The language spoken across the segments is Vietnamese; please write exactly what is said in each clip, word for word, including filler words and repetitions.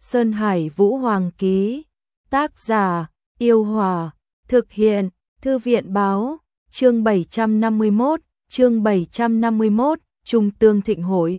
Sơn Hải Vũ Hoàng ký. Tác giả, Yêu Hòa. Thực hiện, Thư viện báo. Chương bảy trăm năm mươi mốt, chương bảy trăm năm mươi mốt, Trung Tương Thịnh Hội.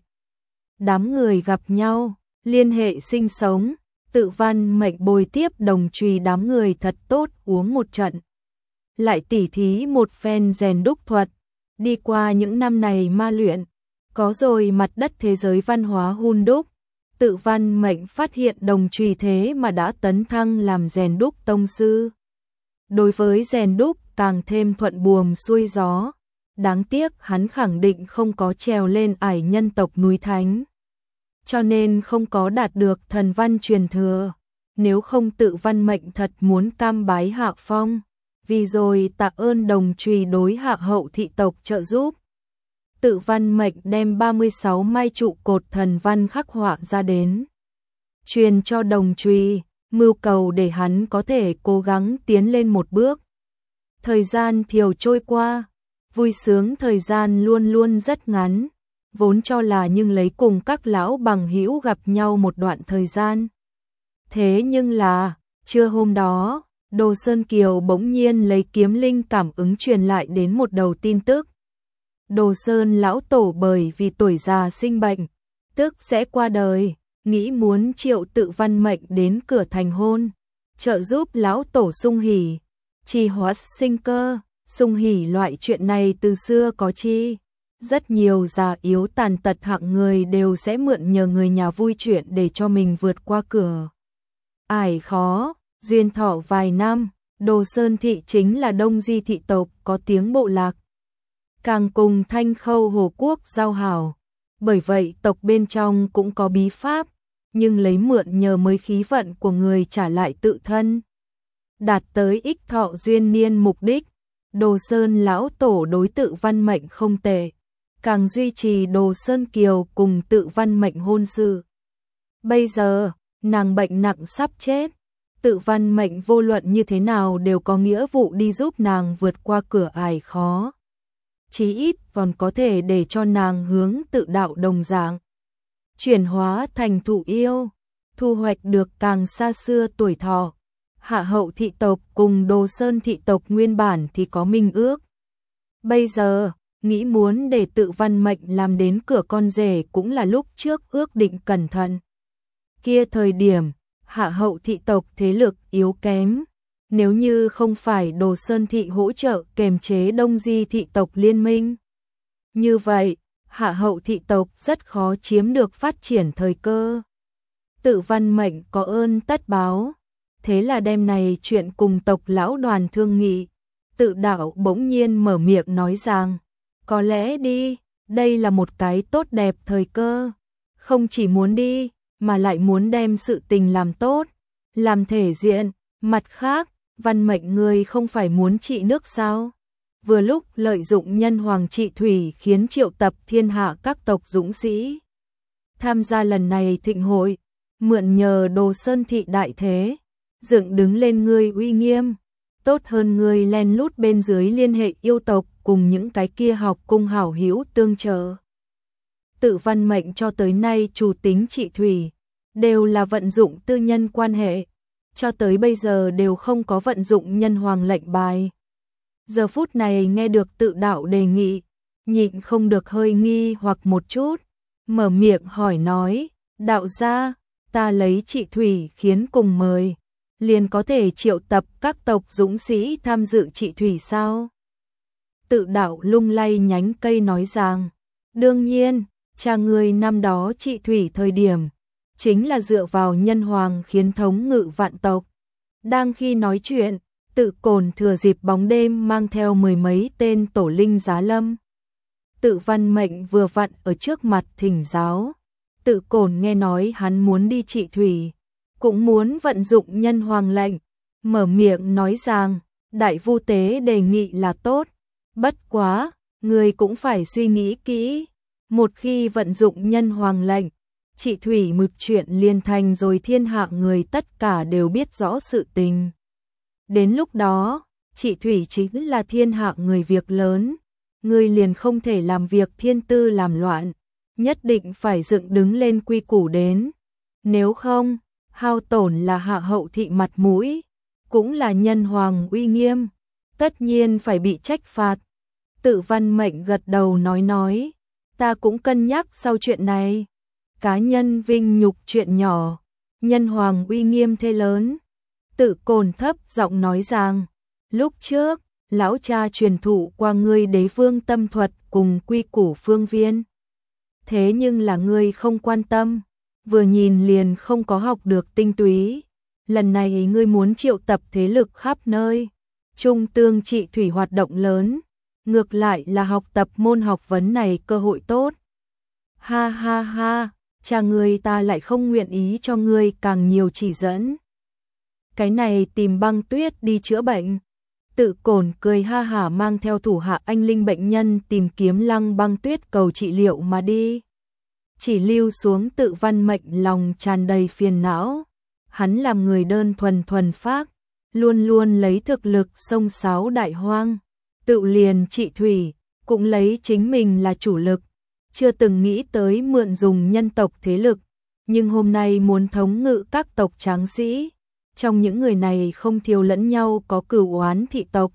Đám người gặp nhau, liên hệ sinh sống, tự văn mệnh bồi tiếp đồng trùy đám người thật tốt uống một trận. Lại tỉ thí một phen rèn đúc thuật, đi qua những năm này ma luyện, có rồi mặt đất thế giới văn hóa hun đúc. Tự văn mệnh phát hiện đồng trùy thế mà đã tấn thăng làm rèn đúc tông sư. Đối với rèn đúc càng thêm thuận buồm xuôi gió, đáng tiếc hắn khẳng định không có trèo lên ải nhân tộc núi Thánh, cho nên không có đạt được thần văn truyền thừa. Nếu không tự văn mệnh thật muốn cam bái hạ phong, vì rồi tạ ơn đồng trùy đối hạ hậu thị tộc trợ giúp. Tự văn mệnh đem ba mươi sáu mai trụ cột thần văn khắc họa ra đến, truyền cho đồng trùy, mưu cầu để hắn có thể cố gắng tiến lên một bước. Thời gian thiều trôi qua, vui sướng thời gian luôn luôn rất ngắn, vốn cho là nhưng lấy cùng các lão bằng hữu gặp nhau một đoạn thời gian. Thế nhưng là, trưa hôm đó, Đồ Sơn Kiều bỗng nhiên lấy kiếm linh cảm ứng truyền lại đến một đầu tin tức. Đồ Sơn lão tổ bởi vì tuổi già sinh bệnh, tức sẽ qua đời, nghĩ muốn triệu tự văn mệnh đến cửa thành hôn, trợ giúp lão tổ sung hỉ, trì hoãn sinh cơ. Sung hỉ loại chuyện này từ xưa có chi, rất nhiều già yếu tàn tật hạng người đều sẽ mượn nhờ người nhà vui chuyện để cho mình vượt qua cửa ải khó. Duyên thọ vài năm, Đồ Sơn thị chính là Đông Di thị tộc có tiếng bộ lạc, càng cùng Thanh Khâu Hồ quốc giao hảo, bởi vậy tộc bên trong cũng có bí pháp, nhưng lấy mượn nhờ mới khí vận của người trả lại tự thân, đạt tới ích thọ duyên niên mục đích. Đồ Sơn lão tổ đối tự văn mệnh không tệ, càng duy trì Đồ Sơn Kiều cùng tự văn mệnh hôn sự. Bây giờ, nàng bệnh nặng sắp chết, tự văn mệnh vô luận như thế nào đều có nghĩa vụ đi giúp nàng vượt qua cửa ải khó. Chí ít còn có thể để cho nàng hướng tự đạo đồng dạng, chuyển hóa thành thụ yêu, thu hoạch được càng xa xưa tuổi thọ. Hạ hậu thị tộc cùng Đồ Sơn thị tộc nguyên bản thì có minh ước. Bây giờ, nghĩ muốn để tự văn mệnh làm đến cửa con rể cũng là lúc trước ước định cẩn thận. Kia thời điểm, hạ hậu thị tộc thế lực yếu kém. Nếu như không phải Đồ Sơn thị hỗ trợ kềm chế Đông Di thị tộc liên minh, như vậy, hạ hậu thị tộc rất khó chiếm được phát triển thời cơ. Tự văn mệnh có ơn tất báo. Thế là đêm này chuyện cùng tộc lão đoàn thương nghị, tự đạo bỗng nhiên mở miệng nói rằng, có lẽ đi, đây là một cái tốt đẹp thời cơ, không chỉ muốn đi, mà lại muốn đem sự tình làm tốt, làm thể diện. Mặt khác, văn mệnh người không phải muốn trị nước sao? Vừa lúc lợi dụng nhân hoàng trị thủy khiến triệu tập thiên hạ các tộc dũng sĩ tham gia lần này thịnh hội, mượn nhờ Đồ Sơn thị đại thế, dựng đứng lên ngươi uy nghiêm, tốt hơn ngươi len lút bên dưới liên hệ yêu tộc cùng những cái kia học cung hảo hữu tương trợ. Tự văn mệnh cho tới nay chủ tính trị thủy, đều là vận dụng tư nhân quan hệ, cho tới bây giờ đều không có vận dụng nhân hoàng lệnh bài. Giờ phút này nghe được tự đạo đề nghị, nhịn không được hơi nghi hoặc một chút, mở miệng hỏi nói, đạo gia, ta lấy trị thủy khiến cùng mời, liền có thể triệu tập các tộc dũng sĩ tham dự trị thủy sao? Tự đạo lung lay nhánh cây nói rằng, đương nhiên, cha ngươi năm đó trị thủy thời điểm, chính là dựa vào nhân hoàng khiến thống ngự vạn tộc. Đang khi nói chuyện, tự cồn thừa dịp bóng đêm mang theo mười mấy tên tổ linh giá lâm. Tự văn mệnh vừa vặn ở trước mặt thỉnh giáo, tự cồn nghe nói hắn muốn đi trị thủy, cũng muốn vận dụng nhân hoàng lệnh, mở miệng nói rằng, đại vu tế đề nghị là tốt, bất quá, người cũng phải suy nghĩ kỹ, một khi vận dụng nhân hoàng lệnh, trị thủy mực chuyện liên thành rồi thiên hạ người tất cả đều biết rõ sự tình. Đến lúc đó, trị thủy chính là thiên hạ người việc lớn, người liền không thể làm việc thiên tư làm loạn, nhất định phải dựng đứng lên quy củ đến, nếu không, hao tổn là hạ hậu thị mặt mũi, cũng là nhân hoàng uy nghiêm, tất nhiên phải bị trách phạt. Tự Văn Mệnh gật đầu nói nói, ta cũng cân nhắc sau chuyện này, cá nhân vinh nhục chuyện nhỏ, nhân hoàng uy nghiêm thế lớn. Tự Cổn thấp giọng nói rằng, lúc trước, lão cha truyền thụ qua ngươi đế vương tâm thuật cùng quy củ phương viên. Thế nhưng là ngươi không quan tâm, vừa nhìn liền không có học được tinh túy. Lần này ngươi muốn triệu tập thế lực khắp nơi, trung tương trị thủy hoạt động lớn, ngược lại là học tập môn học vấn này cơ hội tốt. Ha ha ha, cha ngươi ta lại không nguyện ý cho ngươi càng nhiều chỉ dẫn. Cái này tìm Băng Tuyết đi chữa bệnh. Tự Cổn cười ha hả mang theo thủ hạ anh linh bệnh nhân tìm kiếm Lăng Băng Tuyết cầu trị liệu mà đi. Chỉ lưu xuống Tự Văn Mệnh lòng tràn đầy phiền não. Hắn làm người đơn thuần thuần phác, luôn luôn lấy thực lực xông xáo đại hoang, tự liền trị thủy, cũng lấy chính mình là chủ lực, chưa từng nghĩ tới mượn dùng nhân tộc thế lực, nhưng hôm nay muốn thống ngự các tộc tráng sĩ, trong những người này không thiếu lẫn nhau có cửu oán thị tộc.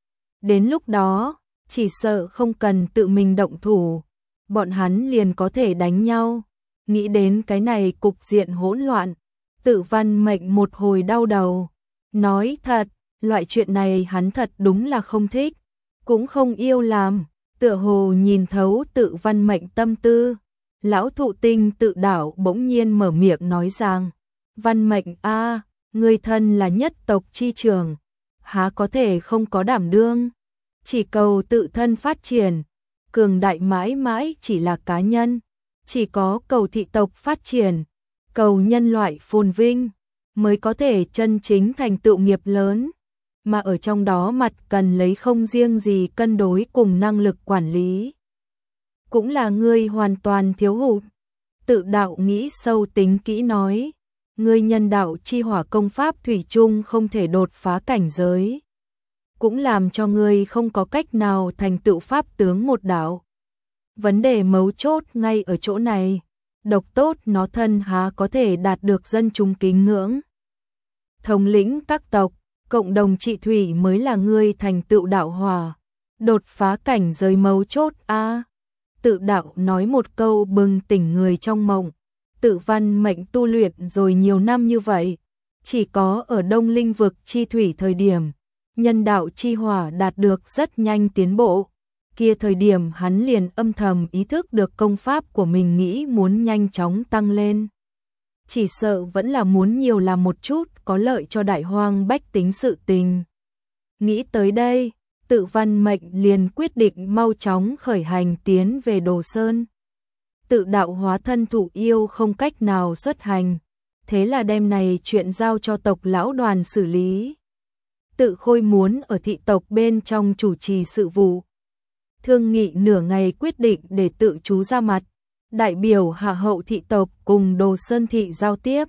Đến lúc đó, chỉ sợ không cần tự mình động thủ, bọn hắn liền có thể đánh nhau. Nghĩ đến cái này cục diện hỗn loạn, Tự Văn Mệnh một hồi đau đầu, nói thật, loại chuyện này hắn thật đúng là không thích, cũng không yêu làm, tựa hồ nhìn thấu Tự Văn Mệnh tâm tư. Lão thụ tinh Tự Đảo bỗng nhiên mở miệng nói rằng, Văn Mệnh a, ngươi thân là nhất tộc chi trưởng, há có thể không có đảm đương, chỉ cầu tự thân phát triển, cường đại mãi mãi chỉ là cá nhân, chỉ có cầu thị tộc phát triển, cầu nhân loại phồn vinh, mới có thể chân chính thành tựu nghiệp lớn, mà ở trong đó mặt cần lấy không riêng gì cân đối cùng năng lực quản lý. Cũng là ngươi hoàn toàn thiếu hụt. Tự Đạo nghĩ sâu tính kỹ nói, ngươi nhân đạo chi hỏa công pháp thủy chung không thể đột phá cảnh giới, cũng làm cho ngươi không có cách nào thành tựu pháp tướng một đạo. Vấn đề mấu chốt ngay ở chỗ này, độc tốt nó thân há có thể đạt được dân chúng kính ngưỡng. Thống lĩnh các tộc, cộng đồng trị thủy mới là ngươi thành tựu đạo hỏa, đột phá cảnh giới mấu chốt a. À, Tự Đạo nói một câu bừng tỉnh người trong mộng. Tự Văn Mệnh tu luyện rồi nhiều năm như vậy, chỉ có ở Đông Linh vực chi thủy thời điểm, nhân đạo chi hỏa đạt được rất nhanh tiến bộ. Kia thời điểm hắn liền âm thầm ý thức được công pháp của mình nghĩ muốn nhanh chóng tăng lên. Chỉ sợ vẫn là muốn nhiều làm một chút có lợi cho đại hoang bách tính sự tình. Nghĩ tới đây, Tự Văn Mệnh liền quyết định mau chóng khởi hành tiến về Đồ Sơn. Tự Đạo hóa thân thủ yêu không cách nào xuất hành, thế là đem này chuyện giao cho tộc lão đoàn xử lý. Tự Khôi muốn ở thị tộc bên trong chủ trì sự vụ. Thương nghị nửa ngày quyết định để Tự Chú ra mặt, đại biểu hạ hậu thị tộc cùng Đồ Sơn thị giao tiếp.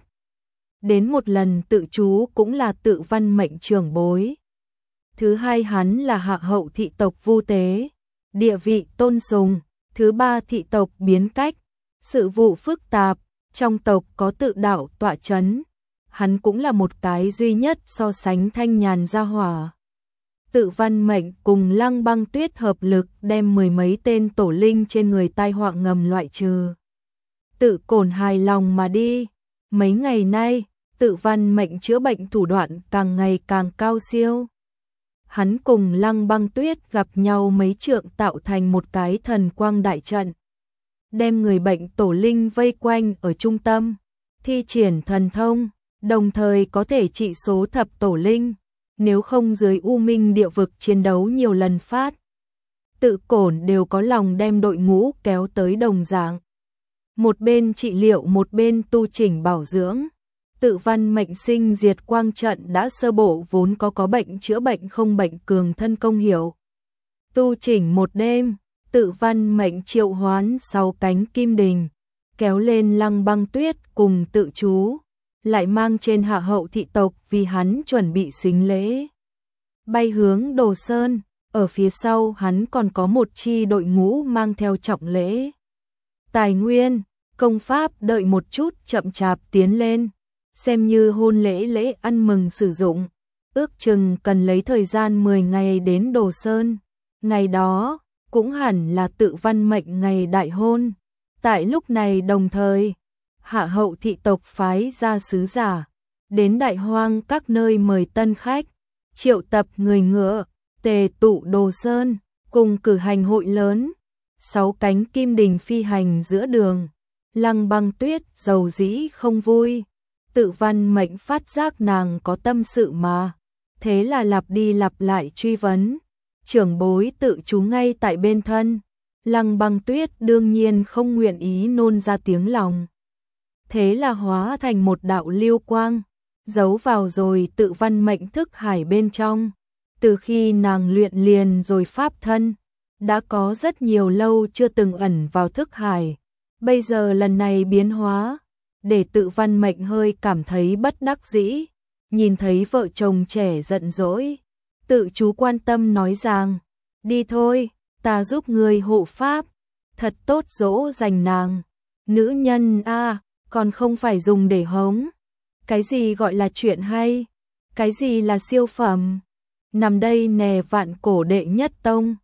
Đến một lần Tự Chú cũng là Tự Văn Mệnh trưởng bối. Thứ hai hắn là hạ hậu thị tộc Vu Tế, địa vị tôn sùng. Thứ ba thị tộc Biến Cách, sự vụ phức tạp, trong tộc có Tự Đạo tọa chấn. Hắn cũng là một cái duy nhất so sánh thanh nhàn gia hỏa. Tự Văn Mệnh cùng Lăng Băng Tuyết hợp lực đem mười mấy tên tổ linh trên người tai họa ngầm loại trừ. Tự Cổn hài lòng mà đi. Mấy ngày nay, Tự Văn Mệnh chữa bệnh thủ đoạn càng ngày càng cao siêu. Hắn cùng Lăng Băng Tuyết gặp nhau mấy trượng tạo thành một cái thần quang đại trận, đem người bệnh tổ linh vây quanh ở trung tâm, thi triển thần thông, đồng thời có thể trị số thập tổ linh, nếu không dưới U Minh địa vực chiến đấu nhiều lần phát. Tự Cổn đều có lòng đem đội ngũ kéo tới đồng dạng. Một bên trị liệu một bên tu chỉnh bảo dưỡng. Tự Văn Mệnh sinh diệt quang trận đã sơ bộ vốn có có bệnh chữa bệnh không bệnh cường thân công hiệu. Tu chỉnh một đêm, Tự Văn Mệnh triệu hoán sáu cánh kim đình, kéo lên Lăng Băng Tuyết cùng Tự Chú, lại mang trên hạ hậu thị tộc vì hắn chuẩn bị sính lễ. Bay hướng Đồ Sơn, ở phía sau hắn còn có một chi đội ngũ mang theo trọng lễ. Tài nguyên, công pháp đợi một chút chậm chạp tiến lên. xem như hôn lễ lễ ăn mừng sử dụng, ước chừng cần lấy thời gian mười ngày đến Đồ Sơn. Ngày đó cũng hẳn là Tự Văn mệnh ngày đại hôn. Tại lúc này đồng thời, Hạ hậu thị tộc phái ra sứ giả, đến Đại Hoang các nơi mời tân khách, triệu tập người ngựa, tề tụ Đồ Sơn, cùng cử hành hội lớn. Sáu cánh kim đình phi hành giữa đường, Lăng Băng Tuyết dầu dĩ không vui. Tự Văn mệnh phát giác nàng có tâm sự mà, thế là lặp đi lặp lại truy vấn. Trưởng bối tự trú ngay tại bên thân, Lăng Băng Tuyết đương nhiên không nguyện ý nôn ra tiếng lòng. Thế là hóa thành một đạo lưu quang, giấu vào rồi Tự Văn mệnh thức hải bên trong. Từ khi nàng luyện liền rồi pháp thân, đã có rất nhiều lâu chưa từng ẩn vào thức hải. Bây giờ lần này biến hóa, để Tự Văn mệnh hơi cảm thấy bất đắc dĩ. Nhìn thấy vợ chồng trẻ giận dỗi, Tự chú quan tâm nói rằng, đi thôi, ta giúp người hộ pháp, thật tốt dỗ dành nàng. Nữ nhân a, còn không phải dùng để hống. Cái gì gọi là chuyện hay? Cái gì là siêu phẩm? Nằm đây nè vạn cổ đệ nhất tông.